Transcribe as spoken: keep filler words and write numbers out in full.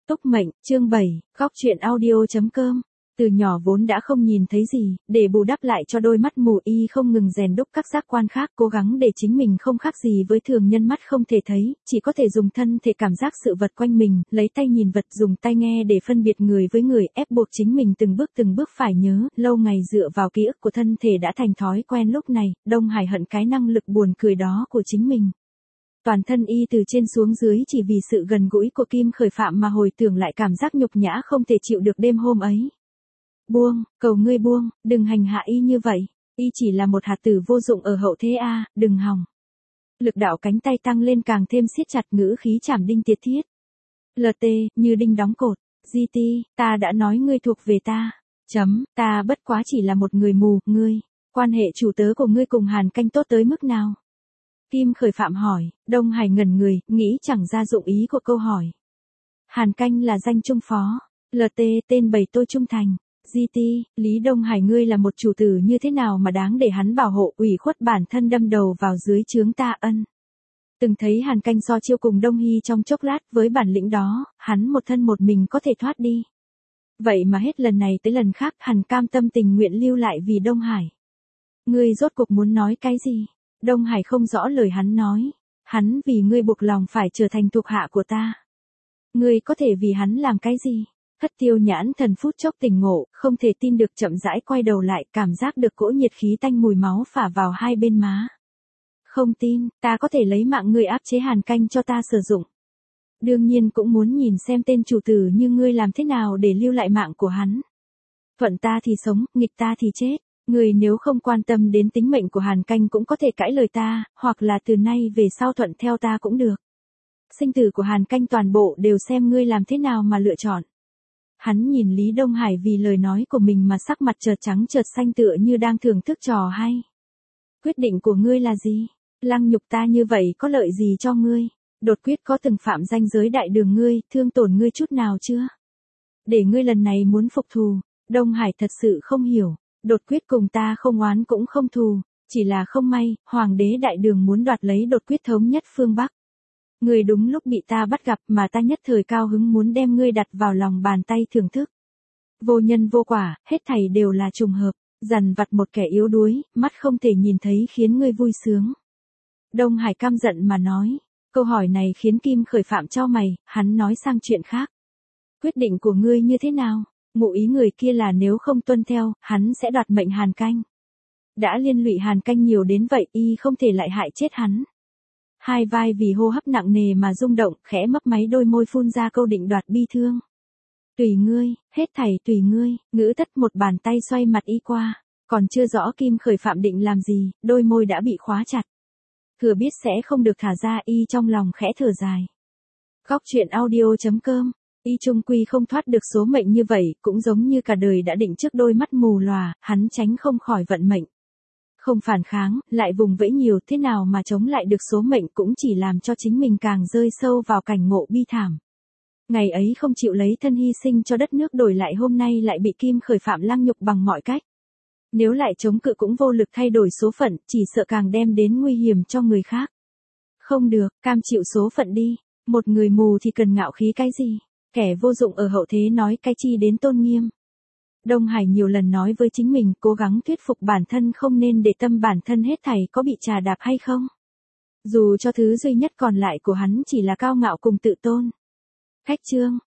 Túc Mệnh, chương bảy, góc truyện audio.com. Từ nhỏ vốn đã không nhìn thấy gì, để bù đắp lại cho đôi mắt mù y không ngừng rèn đúc các giác quan khác, cố gắng để chính mình không khác gì với thường nhân mắt không thể thấy, chỉ có thể dùng thân thể cảm giác sự vật quanh mình, lấy tay nhìn vật, dùng tai nghe để phân biệt người với người, ép buộc chính mình từng bước từng bước phải nhớ, lâu ngày dựa vào ký ức của thân thể đã thành thói quen. Lúc này, Đông Hải hận cái năng lực buồn cười đó của chính mình. Toàn thân y từ trên xuống dưới chỉ vì sự gần gũi của Kim Khởi Phạm mà hồi tưởng lại cảm giác nhục nhã không thể chịu được đêm hôm ấy. Buông, cầu ngươi buông, đừng hành hạ y như vậy, y chỉ là một hạt tử vô dụng ở hậu thế a, đừng hòng. Lực đạo cánh tay tăng lên càng thêm siết chặt, ngữ khí chảm đinh tiệt thiết. lờ tê, như đinh đóng cột, giê tê, ta đã nói ngươi thuộc về ta. Chấm, ta bất quá chỉ là một người mù, ngươi, quan hệ chủ tớ của ngươi cùng Hàn Canh tốt tới mức nào? Kim Khởi Phạm hỏi. Đông Hải ngẩn người, nghĩ chẳng ra dụng ý của câu hỏi. Hàn Canh là danh trung phó, lờ tê tên bầy tôi trung thành, giê tê, Lý Đông Hải ngươi là một chủ tử như thế nào mà đáng để hắn bảo hộ, ủy khuất bản thân đâm đầu vào dưới trướng ta ân. Từng thấy Hàn Canh so chiêu cùng Đông Hy trong chốc lát, với bản lĩnh đó, hắn một thân một mình có thể thoát đi. Vậy mà hết lần này tới lần khác Hàn cam tâm tình nguyện lưu lại vì Đông Hải. Ngươi rốt cuộc muốn nói cái gì? Đông Hải không rõ lời hắn nói. Hắn vì ngươi buộc lòng phải trở thành thuộc hạ của ta. Ngươi có thể vì hắn làm cái gì? Thất Tiêu Nhãn Thần phút chốc tỉnh ngộ, không thể tin được chậm rãi quay đầu lại, cảm giác được cỗ nhiệt khí tanh mùi máu phả vào hai bên má. Không tin, ta có thể lấy mạng ngươi áp chế Hàn Canh cho ta sử dụng. Đương nhiên cũng muốn nhìn xem tên chủ tử như ngươi làm thế nào để lưu lại mạng của hắn. Thuận ta thì sống, nghịch ta thì chết. Người nếu không quan tâm đến tính mệnh của Hàn Canh cũng có thể cãi lời ta, hoặc là từ nay về sau thuận theo ta cũng được. Sinh tử của Hàn Canh toàn bộ đều xem ngươi làm thế nào mà lựa chọn. Hắn nhìn Lý Đông Hải vì lời nói của mình mà sắc mặt chợt trắng chợt xanh tựa như đang thưởng thức trò hay. Quyết định của ngươi là gì? Lăng nhục ta như vậy có lợi gì cho ngươi? Đột quyết có từng phạm ranh giới đại đường ngươi, thương tổn ngươi chút nào chưa? Để ngươi lần này muốn phục thù, Đông Hải thật sự không hiểu. Đột quyết cùng ta không oán cũng không thù, chỉ là không may, hoàng đế đại đường muốn đoạt lấy đột quyết thống nhất phương Bắc. Ngươi đúng lúc bị ta bắt gặp mà ta nhất thời cao hứng muốn đem ngươi đặt vào lòng bàn tay thưởng thức. Vô nhân vô quả, hết thảy đều là trùng hợp, dằn vặt một kẻ yếu đuối, mắt không thể nhìn thấy khiến ngươi vui sướng. Đông Hải căm giận mà nói, câu hỏi này khiến Kim Khởi Phạm chau mày, hắn nói sang chuyện khác. Quyết định của ngươi như thế nào? Ngụ ý người kia là nếu không tuân theo, hắn sẽ đoạt mệnh Hàn Canh. Đã liên lụy Hàn Canh nhiều đến vậy, y không thể lại hại chết hắn. Hai vai vì hô hấp nặng nề mà rung động, khẽ mấp máy đôi môi phun ra câu định đoạt bi thương. Tùy ngươi, hết thảy tùy ngươi, ngữ tất một bàn tay xoay mặt y qua, còn chưa rõ Kim Khởi Phạm định làm gì, đôi môi đã bị khóa chặt. Thừa biết sẽ không được thả ra, y trong lòng khẽ thở dài. Góc truyện audio.com. Y trung quy không thoát được số mệnh như vậy, cũng giống như cả đời đã định trước đôi mắt mù lòa, hắn tránh không khỏi vận mệnh. Không phản kháng, lại vùng vẫy nhiều, thế nào mà chống lại được số mệnh cũng chỉ làm cho chính mình càng rơi sâu vào cảnh ngộ bi thảm. Ngày ấy không chịu lấy thân hy sinh cho đất nước, đổi lại hôm nay lại bị Kim Khởi Phạm lăng nhục bằng mọi cách. Nếu lại chống cự cũng vô lực thay đổi số phận, chỉ sợ càng đem đến nguy hiểm cho người khác. Không được, cam chịu số phận đi, một người mù thì cần ngạo khí cái gì? Kẻ vô dụng ở hậu thế nói cái chi đến tôn nghiêm. Đông Hải nhiều lần nói với chính mình, cố gắng thuyết phục bản thân không nên để tâm bản thân hết thảy có bị trà đạp hay không. Dù cho thứ duy nhất còn lại của hắn chỉ là cao ngạo cùng tự tôn. Khách chương.